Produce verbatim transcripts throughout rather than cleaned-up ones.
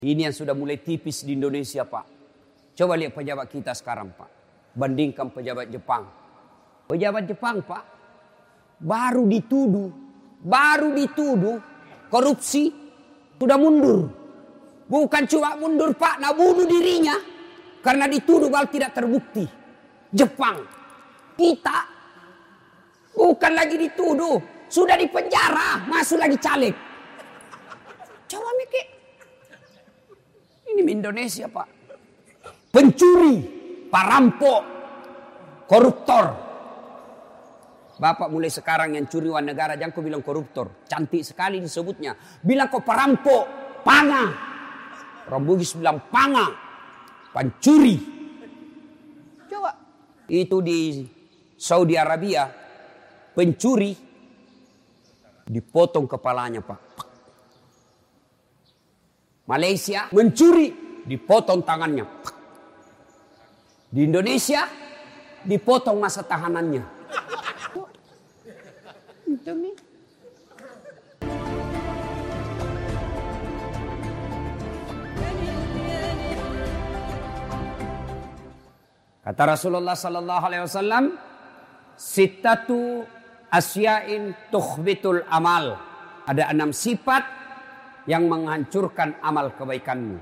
Ini yang sudah mulai tipis di Indonesia, Pak. Coba lihat pejabat kita sekarang, Pak. Bandingkan pejabat Jepang. Pejabat Jepang, Pak, baru dituduh, baru dituduh korupsi, sudah mundur. Bukan cuma mundur, Pak, nah bunuh dirinya karena dituduh bahwa tidak terbukti. Jepang, kita bukan lagi dituduh, sudah di penjara, masuk lagi caleg. Coba mikir. Ini Indonesia, Pak. Pencuri, perampok, koruptor. Bapak mulai sekarang yang curi uang negara jangan kau bilang koruptor. Cantik sekali disebutnya. Bilang kau perampok, panga. Orang Bugis bilang panga, pencuri. Coba. Itu di Saudi Arabia, pencuri dipotong kepalanya, Pak. Malaysia, mencuri dipotong tangannya. Di Indonesia, dipotong masa tahanannya. Itu nih. Kata Rasulullah sallallahu alaihi wasallam, sittatu asya'in tukhbitul amal. Ada enam sifat yang menghancurkan amal kebaikanmu.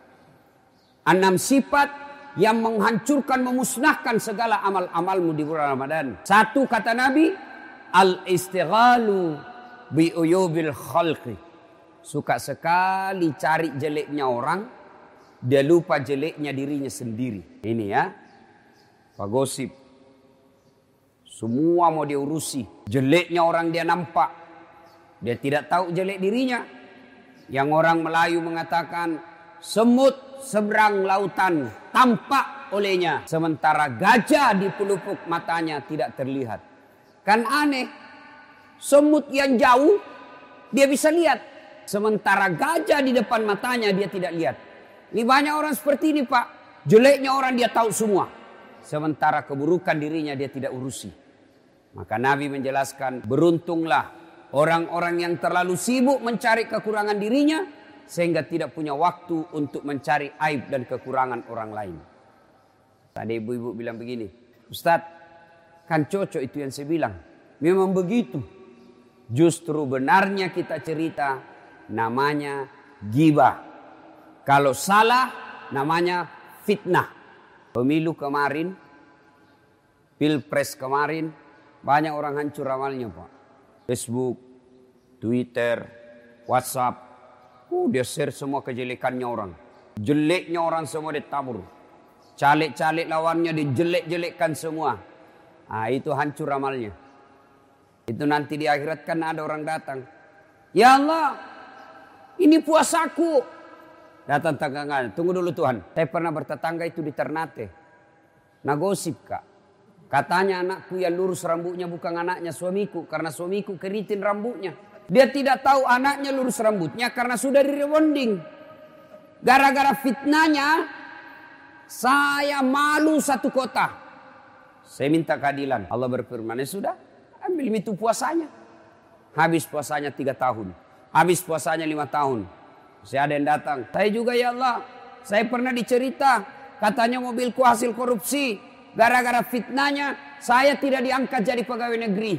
Enam sifat yang menghancurkan, memusnahkan segala amal-amalmu di bulan Ramadan. Satu kata Nabi, al-istighalu bi uyubil khalqi. Suka sekali cari jeleknya orang, dia lupa jeleknya dirinya sendiri. Ini ya. Pak gosip. Semua mau dia urusi. Jeleknya orang dia nampak. Dia tidak tahu jelek dirinya. Yang orang Melayu mengatakan semut seberang lautan tampak olehnya. Sementara gajah di pelupuk matanya tidak terlihat. Kan aneh. Semut yang jauh dia bisa lihat. Sementara gajah di depan matanya dia tidak lihat. Ini banyak orang seperti ini, Pak. Jeleknya orang dia tahu semua. Sementara keburukan dirinya dia tidak urusi. Maka Nabi menjelaskan, beruntunglah orang-orang yang terlalu sibuk mencari kekurangan dirinya sehingga tidak punya waktu untuk mencari aib dan kekurangan orang lain. Tadi ibu-ibu bilang begini, Ustaz, kan cocok itu yang saya bilang. Memang begitu. Justru benarnya kita cerita namanya ghibah. Kalau salah namanya fitnah. Pemilu kemarin, pilpres kemarin, banyak orang hancur amalnya, Pak. Facebook, Twitter, WhatsApp, uh, dia share semua kejelekannya orang. Jeleknya orang semua ditabur. Caleg-caleg lawannya dijelek-jelekkan semua. Ah, itu hancur amalnya. Itu nanti di akhirat kan ada orang datang. Ya Allah, ini puasaku. Datang tetangga, tunggu dulu Tuhan. Saya pernah bertetangga itu di Ternate. Nah gosip, Kak. Katanya anakku yang lurus rambutnya bukan anaknya suamiku. Karena suamiku keriting rambutnya. Dia tidak tahu anaknya lurus rambutnya karena sudah di rebonding. Gara-gara fitnahnya, saya malu satu kota. Saya minta keadilan. Allah berfirman, ya sudah, ambil itu puasanya. Habis puasanya tiga tahun. Habis puasanya lima tahun. Saya ada yang datang. Saya juga ya Allah. Saya pernah dicerita. Katanya mobilku hasil korupsi. Gara-gara fitnahnya. Saya tidak diangkat jadi pegawai negeri.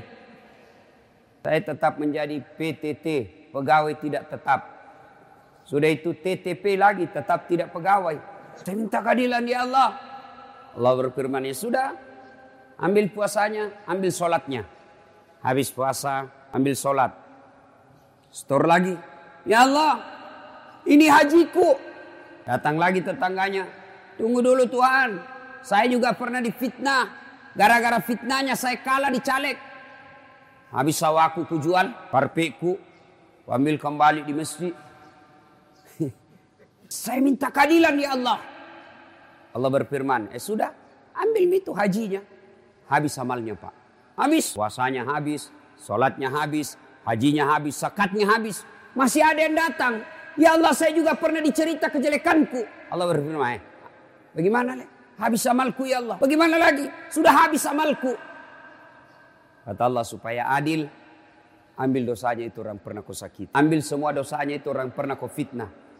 Saya tetap menjadi P T T. Pegawai tidak tetap. Sudah itu T T P lagi. Tetap tidak pegawai. Saya minta keadilan ya Allah. Allah berfirman ya sudah. Ambil puasanya. Ambil sholatnya. Habis puasa. Ambil sholat. Store lagi. Ya Allah. Ini hajiku. Datang lagi tetangganya. Tunggu dulu Tuhan. Saya juga pernah difitnah. Gara-gara fitnahnya saya kalah di caleg. Habis sawaku ku jual. Parpekku. Ambil kembali di masjid. Saya minta keadilan ya Allah. Allah berfirman. Eh sudah. Ambil itu hajinya. Habis amalnya Pak. Habis. Puasanya habis. Sholatnya habis. Hajinya habis. Zakatnya habis. Masih ada yang datang. Ya Allah, saya juga pernah dicerita kejelekanku. Allah berfirman, bagaimana? Habis amalku ya Allah. Bagaimana lagi? Sudah habis amalku. Kata Allah supaya adil. Ambil dosanya itu orang pernah kau sakiti. Ambil semua dosanya itu orang pernah kau fitnah.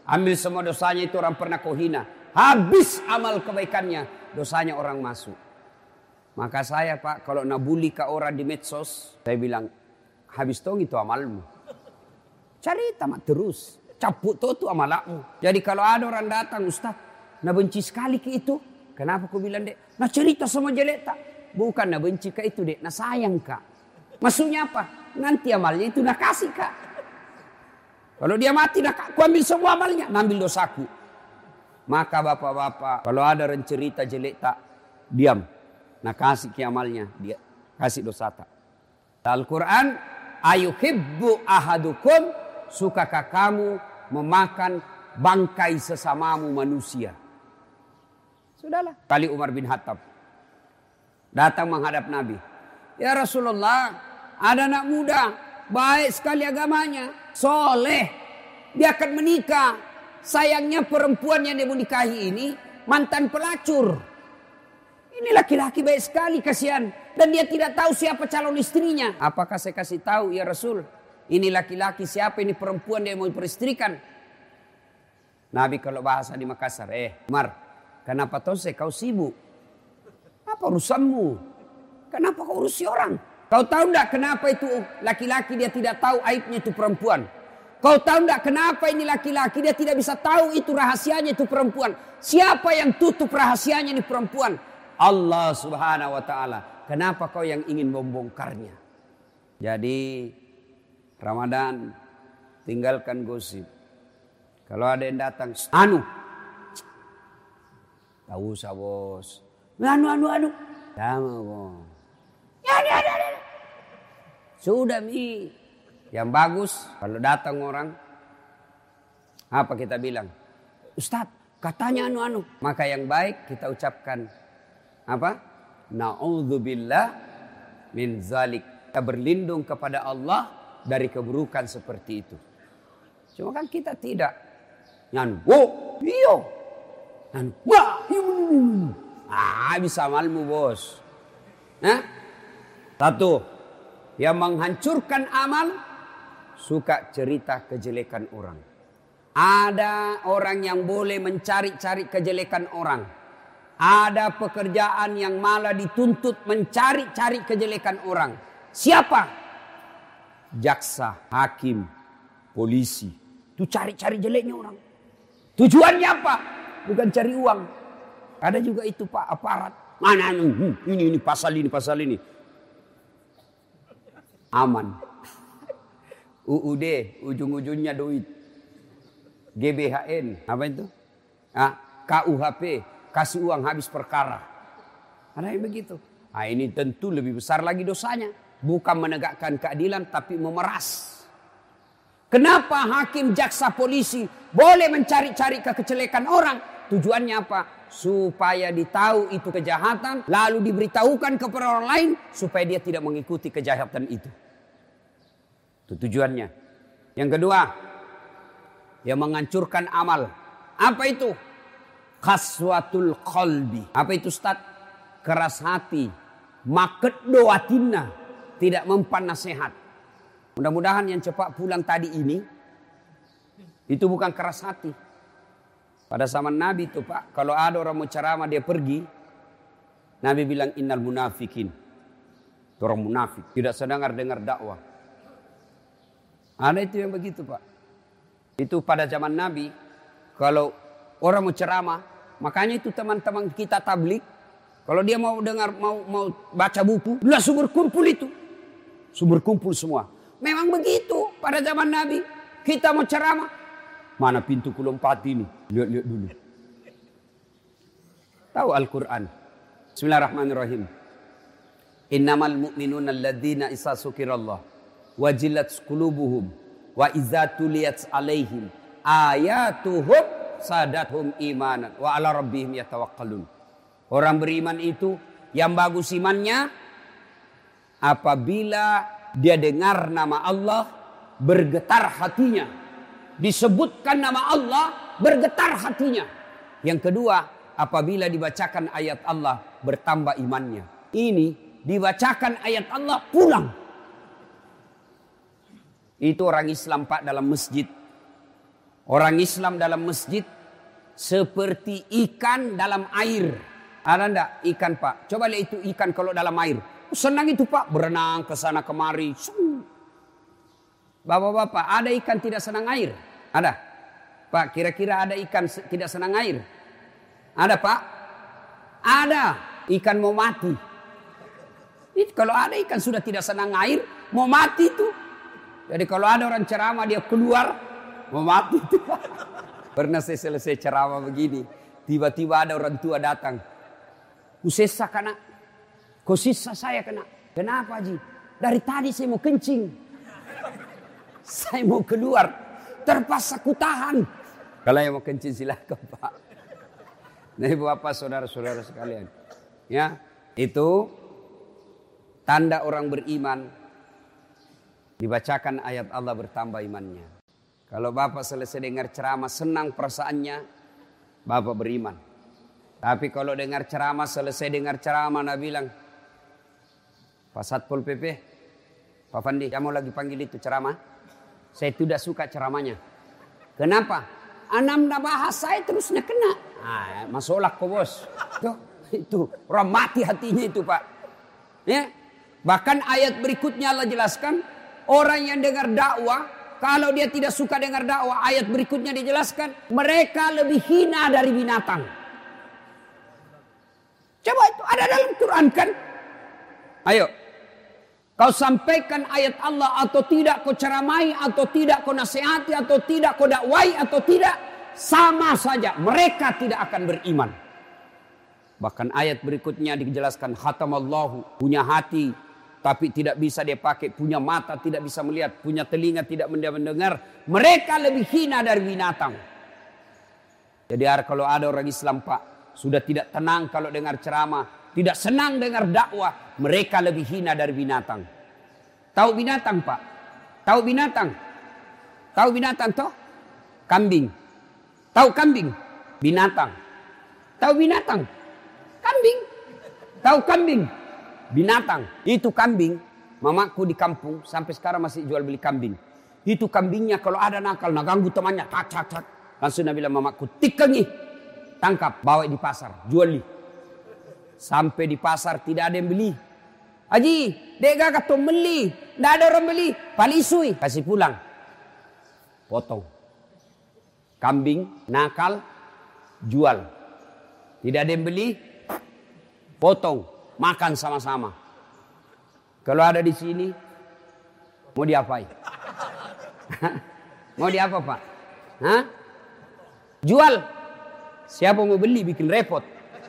Ambil semua dosanya itu orang pernah kau hina. Habis amal kebaikannya, dosanya orang masuk. Maka saya Pak, kalau nabuli ke orang di medsos, saya bilang, habis tong itu amalmu. Cari tamat terus. Cabut tuh itu amalakmu. Jadi kalau ada orang datang, Ustaz, nak benci sekali ke itu. Kenapa kau bilang, Dek? Nak cerita sama jelek tak? Bukan nak benci ke itu, Dek. Nak sayang kak. Maksudnya apa? Nanti amalnya itu nak kasih kak. Kalau dia mati, nak aku ambil semua amalnya. Ambil dosaku. Maka bapak-bapak, kalau ada orang cerita jelek tak, diam. Nah kasih ke amalnya, dia kasih dosa tak. Al-Quran, ayuhibbu ahadukum, sukakah kamu memakan bangkai sesamamu manusia? Sudahlah. Kali Umar bin Khattab datang menghadap Nabi. Ya Rasulullah, ada anak muda, baik sekali agamanya, soleh, dia akan menikah. Sayangnya perempuan yang dia mau nikahi ini mantan pelacur. Ini laki-laki baik sekali, kasihan. Dan dia tidak tahu siapa calon istrinya. Apakah saya kasih tahu ya Rasul? Ini laki-laki siapa, ini perempuan dia mau peristrikan. Nabi kalau bahasa di Makassar. Eh Umar, kenapa tose kau sibuk? Apa urusanmu? Kenapa kau urusi orang? Kau tahu enggak kenapa itu laki-laki dia tidak tahu aibnya itu perempuan? Kau tahu enggak kenapa ini laki-laki dia tidak bisa tahu itu rahasianya itu perempuan? Siapa yang tutup rahasianya ini perempuan? Allah Subhanahu wa taala. Kenapa kau yang ingin membongkarnya? Jadi Ramadan tinggalkan gosip. Kalau ada yang datang, anu. Tahu usah bos. Anu anu anu. Sama bos. Ya, ya, ya, ya. Sudah mi. Yang bagus kalau datang orang, apa kita bilang? Ustadz, katanya anu anu. Maka yang baik kita ucapkan apa? Na'udzubillah min zalik. Kita berlindung kepada Allah dari keburukan seperti itu. Cuma kan kita tidak. Nyan, wo, iyo. Nyan, wah, iyo. Ah, bisa amalmu bos. Nah, satu, yang menghancurkan amal, suka cerita kejelekan orang. Ada orang yang boleh mencari-cari kejelekan orang. Ada pekerjaan yang malah dituntut mencari-cari kejelekan orang. Siapa? Jaksa, hakim, polisi. Itu cari-cari jeleknya orang. Tujuannya apa? Bukan cari uang. Ada juga itu Pak, aparat. Mana hmm, ini ini pasal ini pasal ini. Aman. U U D ujung-ujungnya duit. G B H N apa itu? Ah, K U H P kasih uang habis perkara. Ada yang begitu. Ah ini tentu lebih besar lagi dosanya. Bukan menegakkan keadilan tapi memeras. Kenapa hakim, jaksa, polisi boleh mencari-cari kekecelekan orang? Tujuannya apa? Supaya ditahu itu kejahatan, lalu diberitahukan kepada orang lain supaya dia tidak mengikuti kejahatan itu. Itu tujuannya. Yang kedua, yang menghancurkan amal. Apa itu? Khaswatul qalbi. Apa itu Ustaz? Keras hati. Maket doatina. Tidak mempan nasihat. Mudah-mudahan yang cepat pulang tadi ini, itu bukan keras hati. Pada zaman Nabi itu Pak, kalau ada orang mau ceramah dia pergi, Nabi bilang innal munafikin. Itu orang munafik, tidak sedengar dengar dakwah. Ada itu yang begitu Pak. Itu pada zaman Nabi, kalau orang mau ceramah, makanya itu teman-teman kita tablik, kalau dia mau dengar, mau mau baca buku, langsung berkumpul itu. Sumber kumpul semua. Memang begitu pada zaman Nabi. Kita mau ceramah. Mana pintu kulompat ini? Lihat-lihat dulu. Tahu Al-Quran. Bismillahirrahmanirrahim. Innamal mu'minuna alladzina isa sukirallah. Wajilat qulubuhum. Wa iza tuliyat alaihim. Ayatuhum sadathum imanan. Wa ala rabbihim yatawakkalun. Orang beriman itu yang bagus imannya, apabila dia dengar nama Allah, bergetar hatinya. Disebutkan nama Allah, bergetar hatinya. Yang kedua, apabila dibacakan ayat Allah, bertambah imannya. Ini dibacakan ayat Allah, pulang. Itu orang Islam Pak dalam masjid. Orang Islam dalam masjid seperti ikan dalam air. Ada enggak ikan Pak? Coba lihat itu ikan kalau dalam air. Senang itu Pak, berenang ke sana kemari. Bapak-bapak, ada ikan tidak senang air? Ada? Pak, kira-kira ada ikan tidak senang air? Ada Pak? Ada. Ikan mau mati. Itu kalau ada ikan sudah tidak senang air, mau mati itu. Jadi kalau ada orang ceramah dia keluar, mau mati itu. Pernah saya selesai ceramah begini, tiba-tiba ada orang tua datang. Usesa kena, kau sisa saya kena. Kenapa Haji? Dari tadi saya mau kencing. Saya mau keluar, terpaksa ku tahan. Kalau yang mau kencing silakan Pak. Nah Bapak saudara-saudara sekalian. Ya, itu tanda orang beriman. Dibacakan ayat Allah bertambah imannya. Kalau Bapak selesai dengar ceramah senang perasaannya, Bapak beriman. Tapi kalau dengar ceramah, selesai dengar ceramah, Nabi bilang, Pak Satpol P P, Pak Fandi, kamu lagi panggil itu ceramah? Saya tidak suka ceramahnya. Kenapa? Anam dah bahas saya terusnya kena. Ah, masalah kok bos. Tuh, itu orang mati hatinya itu Pak. Ya, bahkan ayat berikutnya Allah jelaskan, orang yang dengar dakwah, kalau dia tidak suka dengar dakwah, ayat berikutnya dijelaskan, mereka lebih hina dari binatang. Coba itu ada dalam Quran kan? Ayo. Kau sampaikan ayat Allah atau tidak, kau ceramai atau tidak, kau nasihati atau tidak, kau dakwai atau tidak, sama saja. Mereka tidak akan beriman. Bahkan ayat berikutnya dijelaskan, khatamallahu, punya hati, tapi tidak bisa dia pakai, punya mata tidak bisa melihat, punya telinga tidak mendengar. Mereka lebih hina dari binatang. Jadi kalau ada orang Islam Pak, sudah tidak tenang kalau dengar ceramah, tidak senang dengar dakwah, mereka lebih hina dari binatang. Tahu binatang Pak? Tahu binatang? Tahu binatang toh? Kambing. Tahu kambing? Binatang. Tahu binatang? Kambing. Tahu kambing? Binatang. Itu kambing, mamaku di kampung sampai sekarang masih jual beli kambing. Itu kambingnya kalau ada nakal, nak ganggu temannya, tak tak tak. Langsung Nabi bilang mamaku, tikengi, tangkap, bawa di pasar, jual li. Sampai di pasar tidak ada yang beli. Haji, dega kata beli, tidak ada orang beli, palisui, kasih pulang, potong. Kambing nakal, jual, tidak ada yang beli, potong. Makan sama-sama. Kalau ada di sini, mau diapain? Mau diapa Pak? Hah? Jual. Siapa mau beli bikin repot.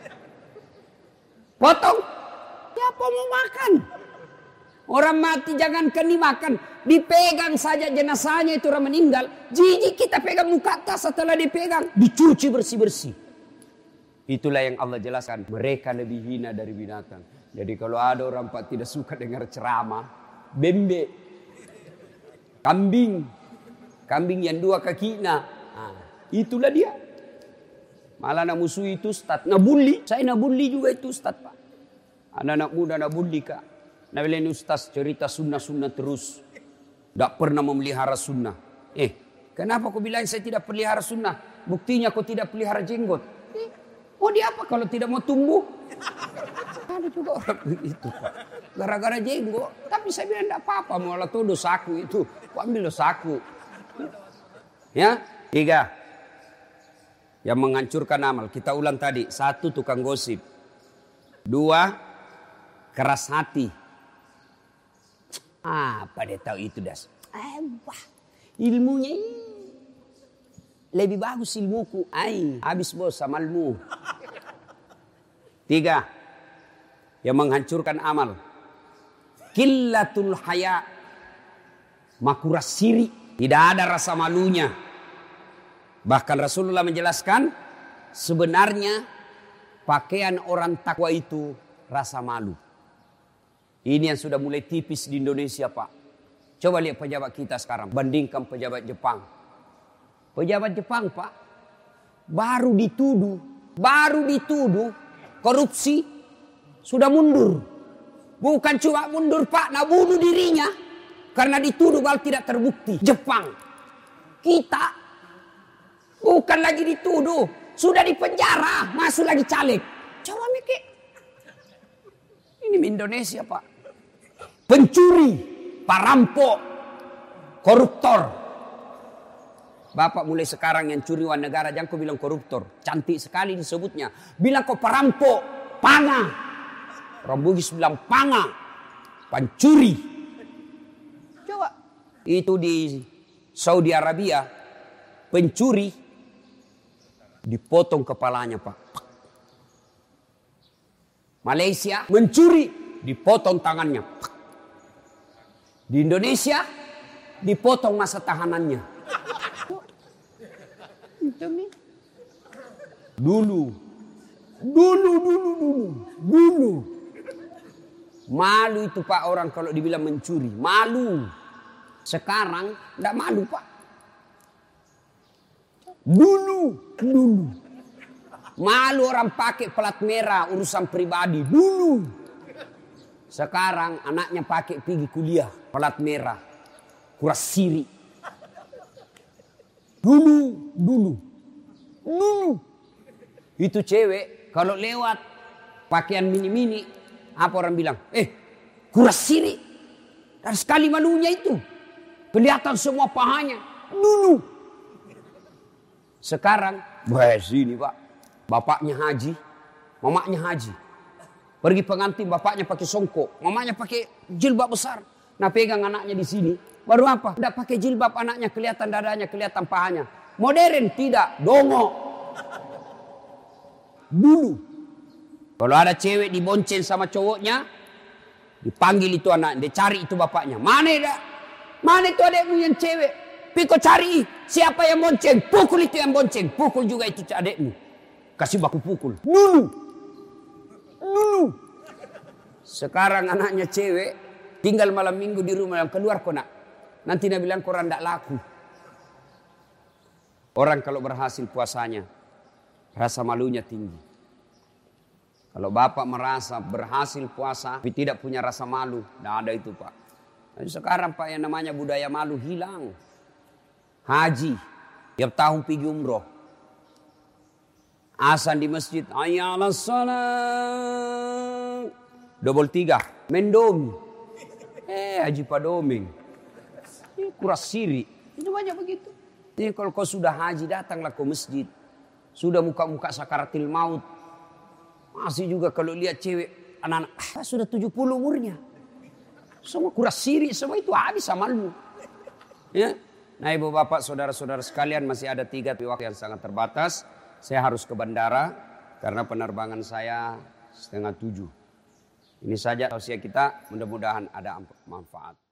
Potong. Siapa mau makan? Orang mati jangankan dimakan. Dipegang saja jenazahnya itu orang meninggal. Jijik kita pegang muka atas setelah dipegang. Dicuci bersih-bersih. Itulah yang Allah jelaskan. Mereka lebih hina dari binatang. Jadi kalau ada orang Pak tidak suka dengar ceramah, bembe, kambing, kambing yang dua kaki, nah, itulah dia. Malah nak musuh itu Ustaz, nabully. Saya nabully juga itu Ustaz Pak. Anak-anak muda nabully Kak. Nabi ini Ustaz cerita sunnah-sunnah terus. Tak pernah memelihara sunnah. Eh, kenapa kau bilang saya tidak pelihara sunnah? Buktinya kau tidak pelihara jenggot. Eh, mau diapa kalau tidak mau tumbuh? Ada juga orang begitu Pak. Gara-gara jenggot. Tapi saya bilang tidak apa-apa. Malah tuh dosaku itu. Kau ambil dosaku. Ya. Tiga. Yang menghancurkan amal. Kita ulang tadi. Satu, tukang gosip. Dua, keras hati. Apa dia tahu itu das? Eh, wah. Ilmunya ini. Lebih bagus ilmuku. Ay, habis bos sama ilmu. Tiga, yang menghancurkan amal. Qillatul haya. Makuras siri. Tidak ada rasa malunya. Bahkan Rasulullah menjelaskan. Sebenarnya pakaian orang takwa itu rasa malu. Ini yang sudah mulai tipis di Indonesia Pak. Coba lihat pejabat kita sekarang. Bandingkan pejabat Jepang. Pejabat Jepang Pak. Baru dituduh. Baru dituduh. Korupsi. Sudah mundur. Bukan cuma mundur Pak. Nak bunuh dirinya. Karena dituduh bahwa tidak terbukti. Jepang. Kita. Bukan lagi dituduh. Sudah di penjara. Masuk lagi caleg. Coba mikir. Ini Indonesia Pak. Pencuri. Perampok. Koruptor. Bapak mulai sekarang yang curi uang negara. Jangan kau bilang koruptor. Cantik sekali disebutnya. Bilang kau perampok. Panga. Orang Bugis bilang panga. Pencuri. Coba. Itu di Saudi Arabia. Pencuri. Dipotong kepalanya Pak. Malaysia mencuri, dipotong tangannya. Di Indonesia dipotong masa tahanannya. Dulu, dulu, dulu, dulu, dulu. Malu itu Pak orang kalau dibilang mencuri, malu. Sekarang tidak malu Pak. Dulu, dulu. Malu orang pakai plat merah urusan pribadi. Dulu. Sekarang anaknya pakai pergi kuliah. Plat merah. Kuras siri. Dulu, dulu. Dulu. Itu cewek kalau lewat pakaian mini-mini. Apa orang bilang? Eh, kuras siri. Dan sekali malunya itu. Kelihatan semua pahanya. Dulu. Sekarang, wah sini Pak, bapaknya haji, mamanya haji. Pergi pengantin, bapaknya pakai songkok, mamanya pakai jilbab besar. Nah pegang anaknya di sini, baru apa? Tidak pakai jilbab anaknya, kelihatan dadanya, kelihatan pahanya. Modern tidak, dongok. Dulu. Kalau ada cewek dibonceng sama cowoknya, dipanggil itu anak, dia cari itu bapaknya. Mana dah? Mana itu adekmu yang cewek? Piko cari siapa yang bonceng, pukul itu yang bonceng, pukul juga itu adekmu. Kasih baku pukul. Dulu. Dulu. Sekarang anaknya cewek, tinggal malam minggu di rumah, yang keluar kok nak. Nanti dia bilang koran tidak laku. Orang kalau berhasil puasanya, rasa malunya tinggi. Kalau bapak merasa berhasil puasa, tapi tidak punya rasa malu, tidak ada itu Pak. Jadi sekarang Pak yang namanya budaya malu hilang. Haji, tiap tahun pergi umroh. Azan di masjid, hayya 'alas shalah. Double tiga, mendomi. Eh, Haji Padomeng. Ini kuras siri. Itu banyak begitu. Ini kalau kau sudah haji, datanglah ke masjid. Sudah muka-muka sakaratil maut. Masih juga kalau lihat cewek, anak-anak, ah, sudah tujuh puluh umurnya. Semua kuras siri, semua itu habis amalmu. Ya. Nah ibu bapak saudara-saudara sekalian, masih ada tiga waktu yang sangat terbatas. Saya harus ke bandara karena penerbangan saya setengah tujuh. Ini saja tausiah kita, mudah-mudahan ada manfaat.